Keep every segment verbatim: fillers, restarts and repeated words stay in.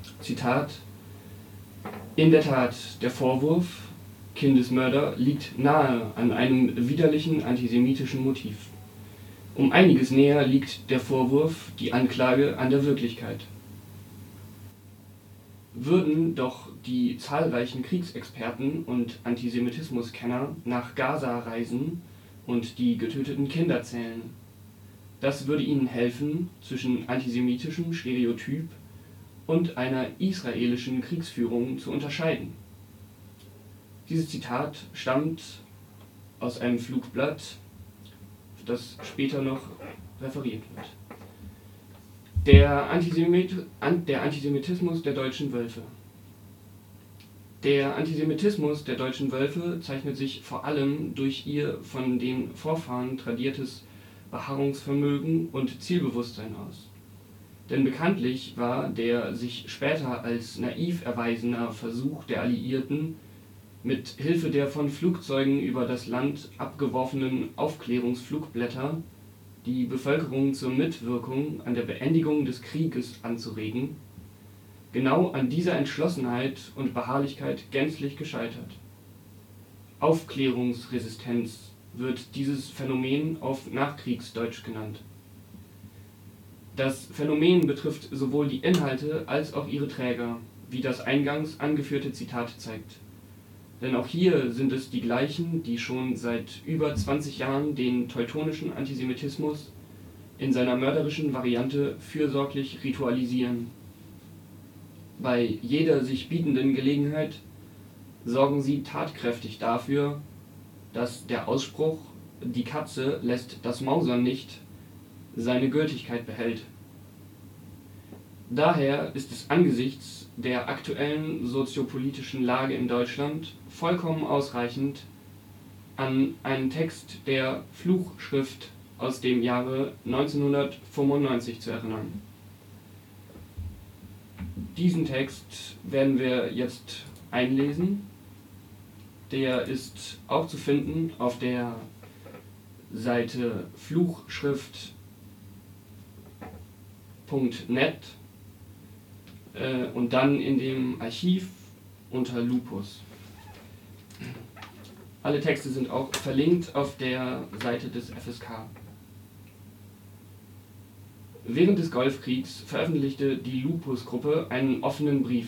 Zitat: In der Tat, der Vorwurf, Kindesmörder, liegt nahe an einem widerlichen antisemitischen Motiv. Um einiges näher liegt der Vorwurf, die Anklage an der Wirklichkeit. Würden doch die zahlreichen Kriegsexperten und Antisemitismuskenner nach Gaza reisen und die getöteten Kinder zählen. Das würde ihnen helfen, zwischen antisemitischem Stereotyp und einer israelischen Kriegsführung zu unterscheiden. Dieses Zitat stammt aus einem Flugblatt, das später noch referiert wird. Der, Antisemit, der Antisemitismus der deutschen Wölfe. Der Antisemitismus der deutschen Wölfe zeichnet sich vor allem durch ihr von den Vorfahren tradiertes Beharrungsvermögen und Zielbewusstsein aus. Denn bekanntlich war der sich später als naiv erwiesener Versuch der Alliierten, mit Hilfe der von Flugzeugen über das Land abgeworfenen Aufklärungsflugblätter die Bevölkerung zur Mitwirkung an der Beendigung des Krieges anzuregen, genau an dieser Entschlossenheit und Beharrlichkeit gänzlich gescheitert. Aufklärungsresistenz wird dieses Phänomen auf Nachkriegsdeutsch genannt. Das Phänomen betrifft sowohl die Inhalte als auch ihre Träger, wie das eingangs angeführte Zitat zeigt. Denn auch hier sind es die gleichen, die schon seit über zwanzig Jahren den teutonischen Antisemitismus in seiner mörderischen Variante fürsorglich ritualisieren. Bei jeder sich bietenden Gelegenheit sorgen sie tatkräftig dafür, dass der Ausspruch „Die Katze lässt das Mausern nicht" seine Gültigkeit behält. Daher ist es angesichts der aktuellen soziopolitischen Lage in Deutschland vollkommen ausreichend, an einen Text der Fluchschrift aus dem Jahre neunzehnhundertfünfundneunzig zu erinnern. Diesen Text werden wir jetzt einlesen. Der ist auch zu finden auf der Seite fluchschrift punkt net äh, und dann in dem Archiv unter Lupus. Alle Texte sind auch verlinkt auf der Seite des F S K. Während des Golfkriegs veröffentlichte die Lupus-Gruppe einen offenen Brief.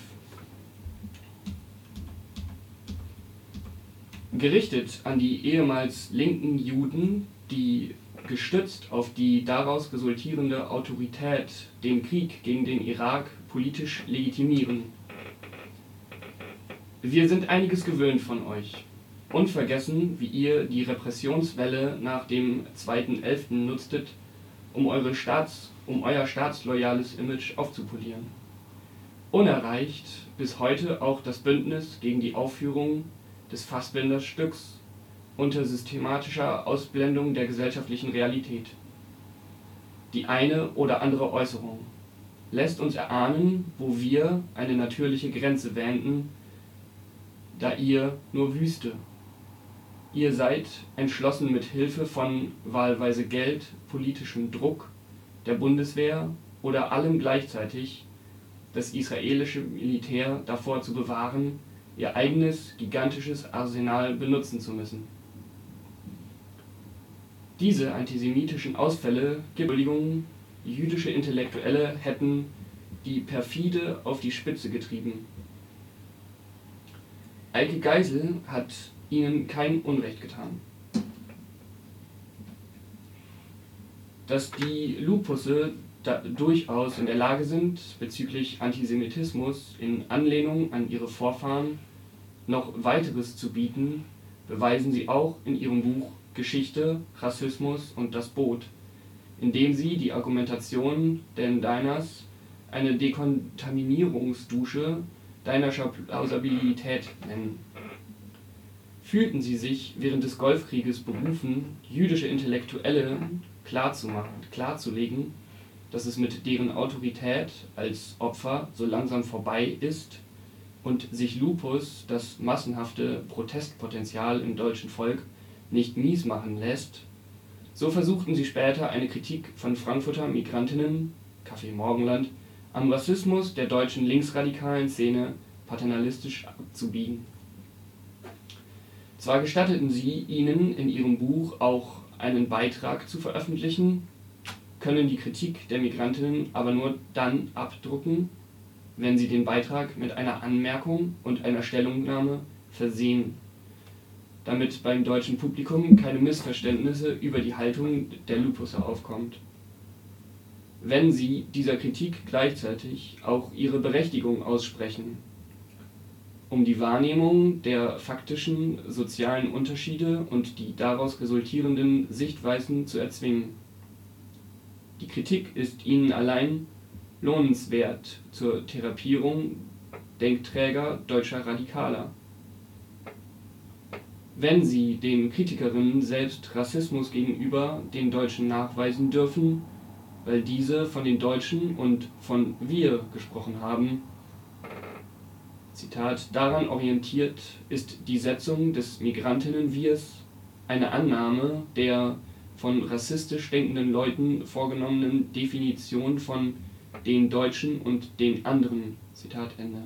Gerichtet an die ehemals linken Juden, die gestützt auf die daraus resultierende Autorität den Krieg gegen den Irak politisch legitimieren. Wir sind einiges gewöhnt von euch. Unvergessen, wie ihr die Repressionswelle nach dem zweiten elften nutztet, um, eure Staats, um euer staatsloyales Image aufzupolieren. Unerreicht bis heute auch das Bündnis gegen die Aufführung des Fassbinder-Stücks unter systematischer Ausblendung der gesellschaftlichen Realität. Die eine oder andere Äußerung lässt uns erahnen, wo wir eine natürliche Grenze wähnten, da ihr nur Wüste. Ihr seid entschlossen, mit Hilfe von wahlweise Geld, politischem Druck, der Bundeswehr oder allem gleichzeitig das israelische Militär davor zu bewahren, ihr eigenes gigantisches Arsenal benutzen zu müssen. Diese antisemitischen Ausfälle, Entschuldigungen, jüdische Intellektuelle hätten die perfide auf die Spitze getrieben. Eike Geisel hat ihnen kein Unrecht getan. Dass die Lupusse da durchaus in der Lage sind, bezüglich Antisemitismus in Anlehnung an ihre Vorfahren noch weiteres zu bieten, beweisen sie auch in ihrem Buch Geschichte, Rassismus und das Boot, indem sie die Argumentation Dan Deiners eine Dekontaminierungsdusche Deinerscher Plausibilität nennen. Fühlten sie sich während des Golfkrieges berufen, jüdische Intellektuelle klarzumachen, klarzulegen, dass es mit deren Autorität als Opfer so langsam vorbei ist und sich Lupus das massenhafte Protestpotenzial im deutschen Volk nicht mies machen lässt, so versuchten sie später eine Kritik von Frankfurter Migrantinnen, Café Morgenland, am Rassismus der deutschen linksradikalen Szene paternalistisch abzubiegen. Zwar gestatteten sie ihnen in ihrem Buch auch einen Beitrag zu veröffentlichen, können die Kritik der Migrantinnen aber nur dann abdrucken, wenn sie den Beitrag mit einer Anmerkung und einer Stellungnahme versehen, damit beim deutschen Publikum keine Missverständnisse über die Haltung der Lupusse aufkommt. Wenn sie dieser Kritik gleichzeitig auch ihre Berechtigung aussprechen, um die Wahrnehmung der faktischen sozialen Unterschiede und die daraus resultierenden Sichtweisen zu erzwingen. Die Kritik ist ihnen allein lohnenswert zur Therapierung Denkträger deutscher Radikaler. Wenn sie den Kritikerinnen selbst Rassismus gegenüber den Deutschen nachweisen dürfen, weil diese von den Deutschen und von wir gesprochen haben, Zitat, daran orientiert ist die Setzung des Migrantinnen-Wirs eine Annahme der von rassistisch denkenden Leuten vorgenommenen Definition von den Deutschen und den anderen. Zitat Ende.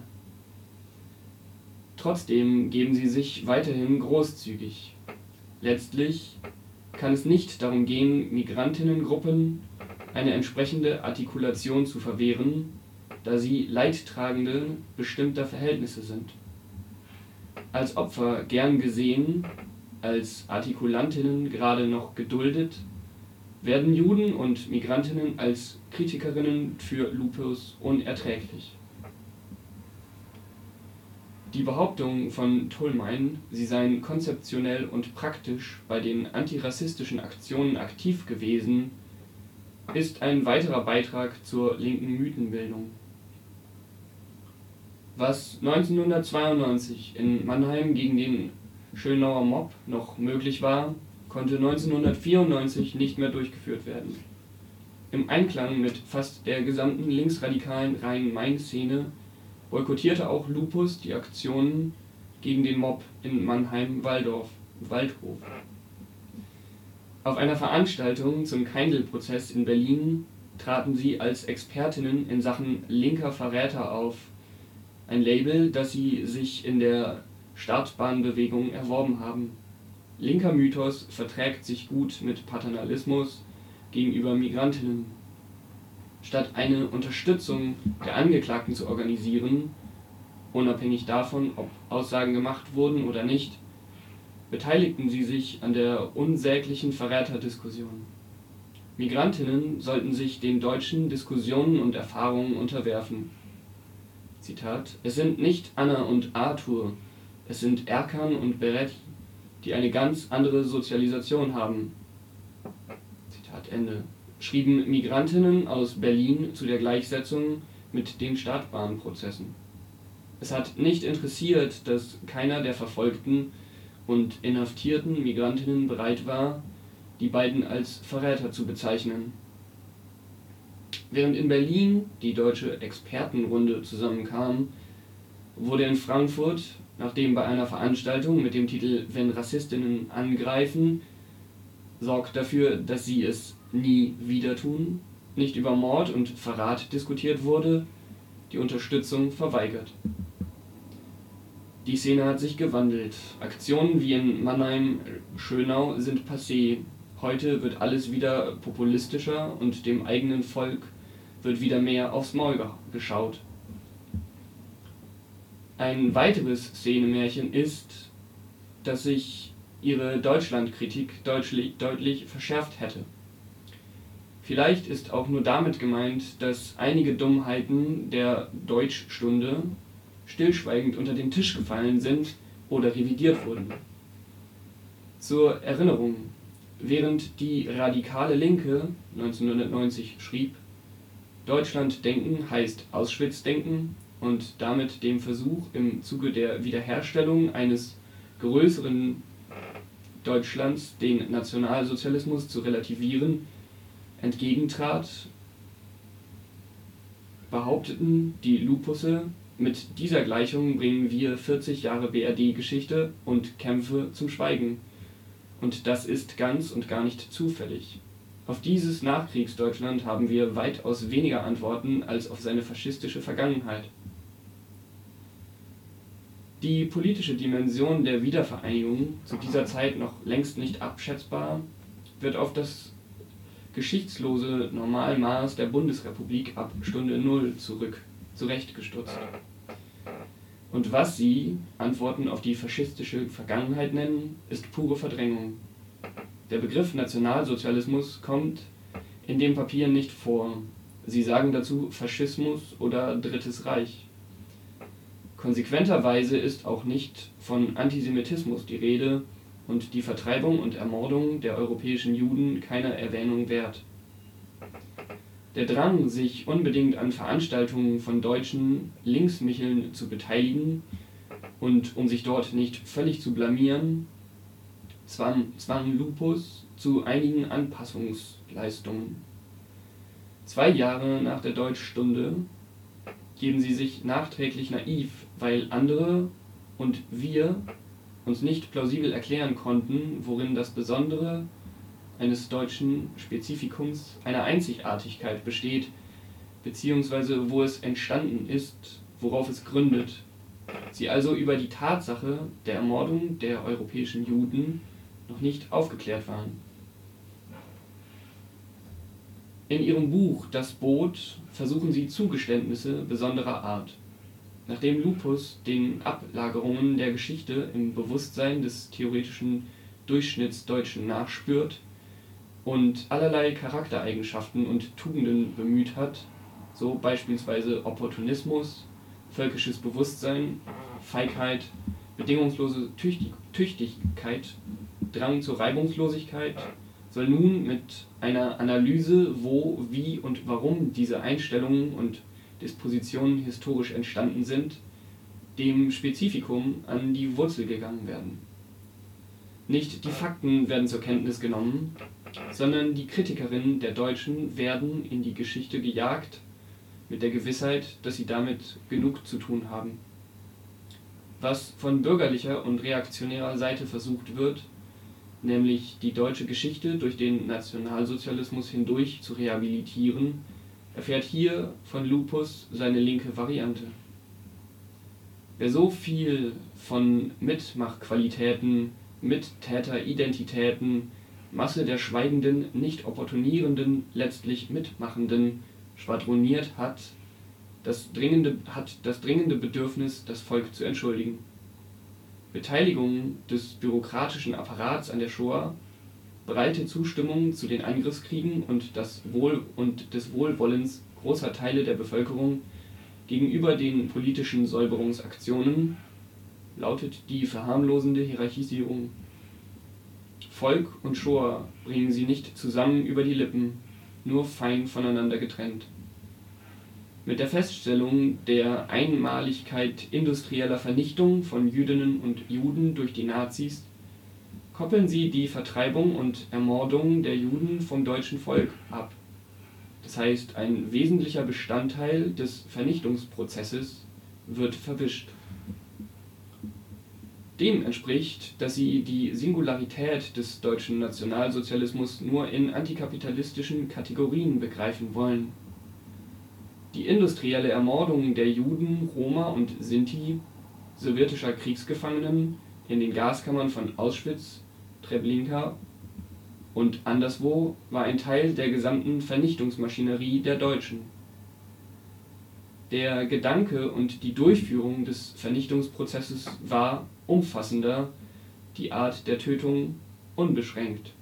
Trotzdem geben sie sich weiterhin großzügig. Letztlich kann es nicht darum gehen, Migrantinnengruppen eine entsprechende Artikulation zu verwehren, da sie Leidtragende bestimmter Verhältnisse sind. Als Opfer gern gesehen, als Artikulantinnen gerade noch geduldet, werden Juden und Migrantinnen als Kritikerinnen für Lupus unerträglich. Die Behauptung von Tolmein, sie seien konzeptionell und praktisch bei den antirassistischen Aktionen aktiv gewesen, ist ein weiterer Beitrag zur linken Mythenbildung. Was neunzehnhundertzweiundneunzig in Mannheim gegen den Schönauer Mob noch möglich war, konnte neunzehnhundertvierundneunzig nicht mehr durchgeführt werden. Im Einklang mit fast der gesamten linksradikalen Rhein-Main-Szene boykottierte auch Lupus die Aktionen gegen den Mob in Mannheim-Waldorf, Waldhof. Auf einer Veranstaltung zum Keindl-Prozess in Berlin traten sie als Expertinnen in Sachen linker Verräter auf, ein Label, das sie sich in der Startbahnbewegung erworben haben. Linker Mythos verträgt sich gut mit Paternalismus gegenüber Migrantinnen. Statt eine Unterstützung der Angeklagten zu organisieren, unabhängig davon, ob Aussagen gemacht wurden oder nicht, beteiligten sie sich an der unsäglichen Verräterdiskussion. Migrantinnen sollten sich den deutschen Diskussionen und Erfahrungen unterwerfen. Zitat: Es sind nicht Anna und Arthur, es sind Erkan und Beretti, die eine ganz andere Sozialisation haben. Zitat Ende. Schrieben Migrantinnen aus Berlin zu der Gleichsetzung mit den Startbahnprozessen. Es hat nicht interessiert, dass keiner der verfolgten und inhaftierten Migrantinnen bereit war, die beiden als Verräter zu bezeichnen. Während in Berlin die deutsche Expertenrunde zusammenkam, wurde in Frankfurt, nachdem bei einer Veranstaltung mit dem Titel »Wenn Rassistinnen angreifen« sorgt dafür, dass sie es nie wieder tun, nicht über Mord und Verrat diskutiert wurde, die Unterstützung verweigert. Die Szene hat sich gewandelt. Aktionen wie in Mannheim-Schönau sind passé. Heute wird alles wieder populistischer und dem eigenen Volk wird wieder mehr aufs Maul geschaut. Ein weiteres Szenemärchen ist, dass sich ihre Deutschlandkritik deutlich, deutlich verschärft hätte. Vielleicht ist auch nur damit gemeint, dass einige Dummheiten der Deutschstunde stillschweigend unter den Tisch gefallen sind oder revidiert wurden. Zur Erinnerung: Während die radikale Linke neunzehnhundertneunzig schrieb, Deutschland denken heißt Auschwitz denken und damit dem Versuch im Zuge der Wiederherstellung eines größeren Deutschlands den Nationalsozialismus zu relativieren, entgegentrat, behaupteten die Lupusse, mit dieser Gleichung bringen wir vierzig Jahre B R D-Geschichte und Kämpfe zum Schweigen. Und das ist ganz und gar nicht zufällig. Auf dieses Nachkriegsdeutschland haben wir weitaus weniger Antworten als auf seine faschistische Vergangenheit. Die politische Dimension der Wiedervereinigung, zu dieser Zeit noch längst nicht abschätzbar, wird auf das geschichtslose Normalmaß der Bundesrepublik ab Stunde Null zurück zurechtgestutzt. Und was sie Antworten auf die faschistische Vergangenheit nennen, ist pure Verdrängung. Der Begriff Nationalsozialismus kommt in dem Papier nicht vor. Sie sagen dazu Faschismus oder Drittes Reich. Konsequenterweise ist auch nicht von Antisemitismus die Rede und die Vertreibung und Ermordung der europäischen Juden keiner Erwähnung wert. Der Drang, sich unbedingt an Veranstaltungen von Deutschen Linksmicheln zu beteiligen und um sich dort nicht völlig zu blamieren, zwang, zwang Lupus zu einigen Anpassungsleistungen. Zwei Jahre nach der Deutschstunde geben sie sich nachträglich naiv, weil andere und wir uns nicht plausibel erklären konnten, worin das Besondere eines deutschen Spezifikums, einer Einzigartigkeit besteht, beziehungsweise wo es entstanden ist, worauf es gründet. Sie also über die Tatsache der Ermordung der europäischen Juden noch nicht aufgeklärt waren. In ihrem Buch Das Boot versuchen sie Zugeständnisse besonderer Art. Nachdem Lupus den Ablagerungen der Geschichte im Bewusstsein des theoretischen Durchschnittsdeutschen nachspürt und allerlei Charaktereigenschaften und Tugenden bemüht hat, so beispielsweise Opportunismus, völkisches Bewusstsein, Feigheit, bedingungslose Tüchtig- Tüchtigkeit, Drang zur Reibungslosigkeit, soll nun mit einer Analyse, wo, wie und warum diese Einstellungen und Dispositionen historisch entstanden sind, dem Spezifikum an die Wurzel gegangen werden. Nicht die Fakten werden zur Kenntnis genommen, sondern die Kritikerinnen der Deutschen werden in die Geschichte gejagt, mit der Gewissheit, dass sie damit genug zu tun haben. Was von bürgerlicher und reaktionärer Seite versucht wird, nämlich die deutsche Geschichte durch den Nationalsozialismus hindurch zu rehabilitieren, erfährt hier von Lupus seine linke Variante. Wer so viel von Mitmachqualitäten, Mittäteridentitäten, Masse der schweigenden, nicht opportunierenden, letztlich Mitmachenden schwadroniert hat, das dringende, hat das dringende Bedürfnis, das Volk zu entschuldigen. Beteiligung des bürokratischen Apparats an der Shoah, breite Zustimmung zu den Angriffskriegen und, das Wohl und des Wohlwollens großer Teile der Bevölkerung gegenüber den politischen Säuberungsaktionen lautet die verharmlosende Hierarchisierung. Volk und Shoah bringen sie nicht zusammen über die Lippen, nur fein voneinander getrennt. Mit der Feststellung der Einmaligkeit industrieller Vernichtung von Jüdinnen und Juden durch die Nazis koppeln sie die Vertreibung und Ermordung der Juden vom deutschen Volk ab. Das heißt, ein wesentlicher Bestandteil des Vernichtungsprozesses wird verwischt. Dem entspricht, dass sie die Singularität des deutschen Nationalsozialismus nur in antikapitalistischen Kategorien begreifen wollen. Die industrielle Ermordung der Juden, Roma und Sinti, sowjetischer Kriegsgefangenen in den Gaskammern von Auschwitz, Treblinka und anderswo war ein Teil der gesamten Vernichtungsmaschinerie der Deutschen. Der Gedanke und die Durchführung des Vernichtungsprozesses war umfassender, die Art der Tötung unbeschränkt.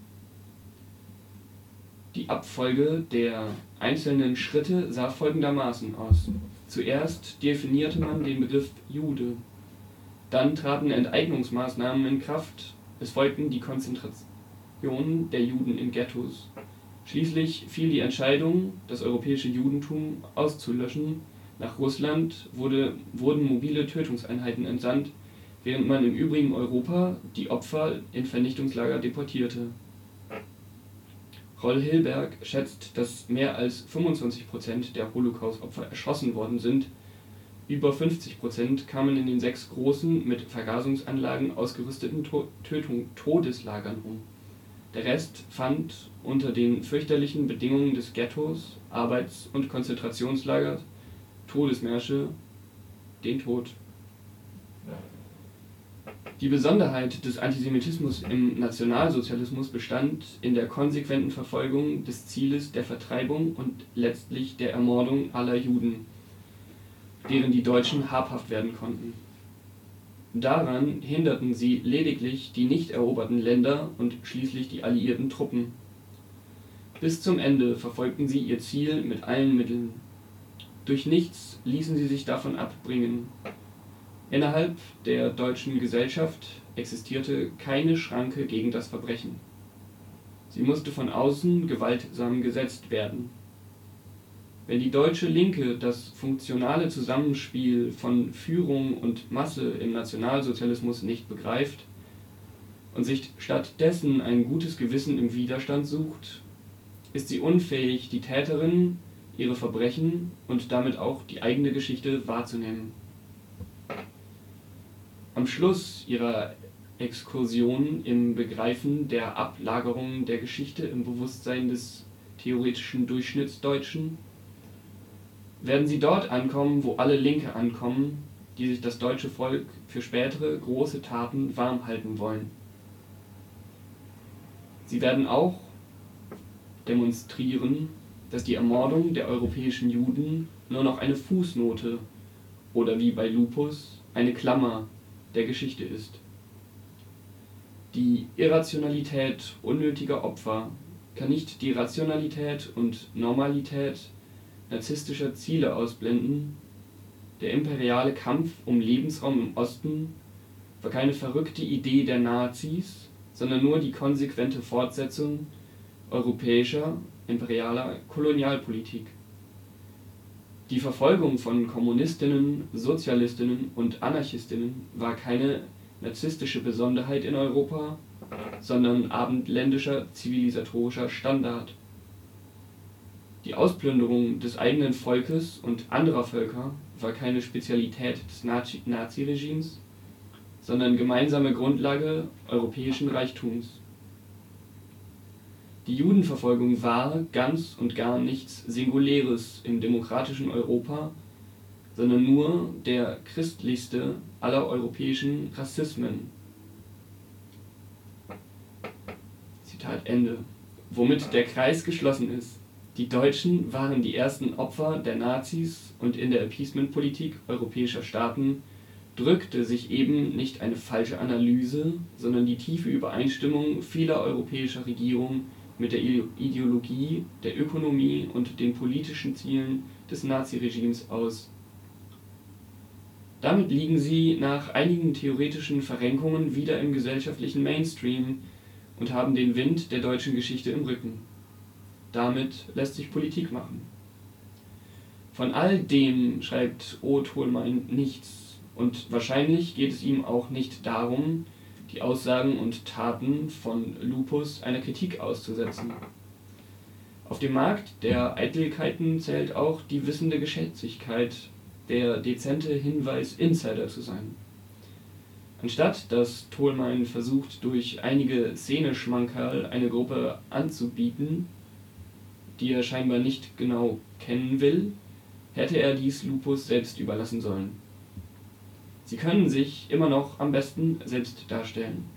Die Abfolge der einzelnen Schritte sah folgendermaßen aus. Zuerst definierte man den Begriff Jude. Dann traten Enteignungsmaßnahmen in Kraft. Es folgten die Konzentration der Juden in Ghettos. Schließlich fiel die Entscheidung, das europäische Judentum auszulöschen. Nach Russland wurde, wurden mobile Tötungseinheiten entsandt, während man im übrigen Europa die Opfer in Vernichtungslager deportierte. Roll Hilberg schätzt, dass mehr als fünfundzwanzig Prozent der Holocaust-Opfer erschossen worden sind. Über fünfzig Prozent kamen in den sechs großen, mit Vergasungsanlagen ausgerüsteten to Tötung Todeslagern um. Der Rest fand unter den fürchterlichen Bedingungen des Ghettos, Arbeits- und Konzentrationslagers, Todesmärsche den Tod. Die Besonderheit des Antisemitismus im Nationalsozialismus bestand in der konsequenten Verfolgung des Zieles der Vertreibung und letztlich der Ermordung aller Juden, deren die Deutschen habhaft werden konnten. Daran hinderten sie lediglich die nicht eroberten Länder und schließlich die alliierten Truppen. Bis zum Ende verfolgten sie ihr Ziel mit allen Mitteln. Durch nichts ließen sie sich davon abbringen. Innerhalb der deutschen Gesellschaft existierte keine Schranke gegen das Verbrechen. Sie musste von außen gewaltsam gesetzt werden. Wenn die deutsche Linke das funktionale Zusammenspiel von Führung und Masse im Nationalsozialismus nicht begreift und sich stattdessen ein gutes Gewissen im Widerstand sucht, ist sie unfähig, die Täterin, ihre Verbrechen und damit auch die eigene Geschichte wahrzunehmen. Am Schluss ihrer Exkursion im Begreifen der Ablagerung der Geschichte im Bewusstsein des theoretischen Durchschnittsdeutschen werden sie dort ankommen, wo alle Linke ankommen, die sich das deutsche Volk für spätere große Taten warm halten wollen. Sie werden auch demonstrieren, dass die Ermordung der europäischen Juden nur noch eine Fußnote oder wie bei Lupus eine Klammer der Geschichte ist. Die Irrationalität unnötiger Opfer kann nicht die Rationalität und Normalität narzisstischer Ziele ausblenden. Der imperiale Kampf um Lebensraum im Osten war keine verrückte Idee der Nazis, sondern nur die konsequente Fortsetzung europäischer imperialer Kolonialpolitik. Die Verfolgung von Kommunistinnen, Sozialistinnen und Anarchistinnen war keine narzisstische Besonderheit in Europa, sondern abendländischer zivilisatorischer Standard. Die Ausplünderung des eigenen Volkes und anderer Völker war keine Spezialität des Naziregimes, sondern gemeinsame Grundlage europäischen Reichtums. Die Judenverfolgung war ganz und gar nichts Singuläres im demokratischen Europa, sondern nur der christlichste aller europäischen Rassismen. Zitat Ende. Womit der Kreis geschlossen ist. Die Deutschen waren die ersten Opfer der Nazis und in der Appeasement-Politik europäischer Staaten drückte sich eben nicht eine falsche Analyse, sondern die tiefe Übereinstimmung vieler europäischer Regierungen mit der Ideologie, der Ökonomie und den politischen Zielen des Naziregimes aus. Damit liegen sie nach einigen theoretischen Verrenkungen wieder im gesellschaftlichen Mainstream und haben den Wind der deutschen Geschichte im Rücken. Damit lässt sich Politik machen. Von all dem schreibt O. Tholmein nichts und wahrscheinlich geht es ihm auch nicht darum, die Aussagen und Taten von Lupus einer Kritik auszusetzen. Auf dem Markt der Eitelkeiten zählt auch die wissende Geschätzigkeit, der dezente Hinweis, Insider zu sein. Anstatt dass Tholmein versucht, durch einige Szeneschmankerl eine Gruppe anzubieten, die er scheinbar nicht genau kennen will, hätte er dies Lupus selbst überlassen sollen. Sie können sich immer noch am besten selbst darstellen.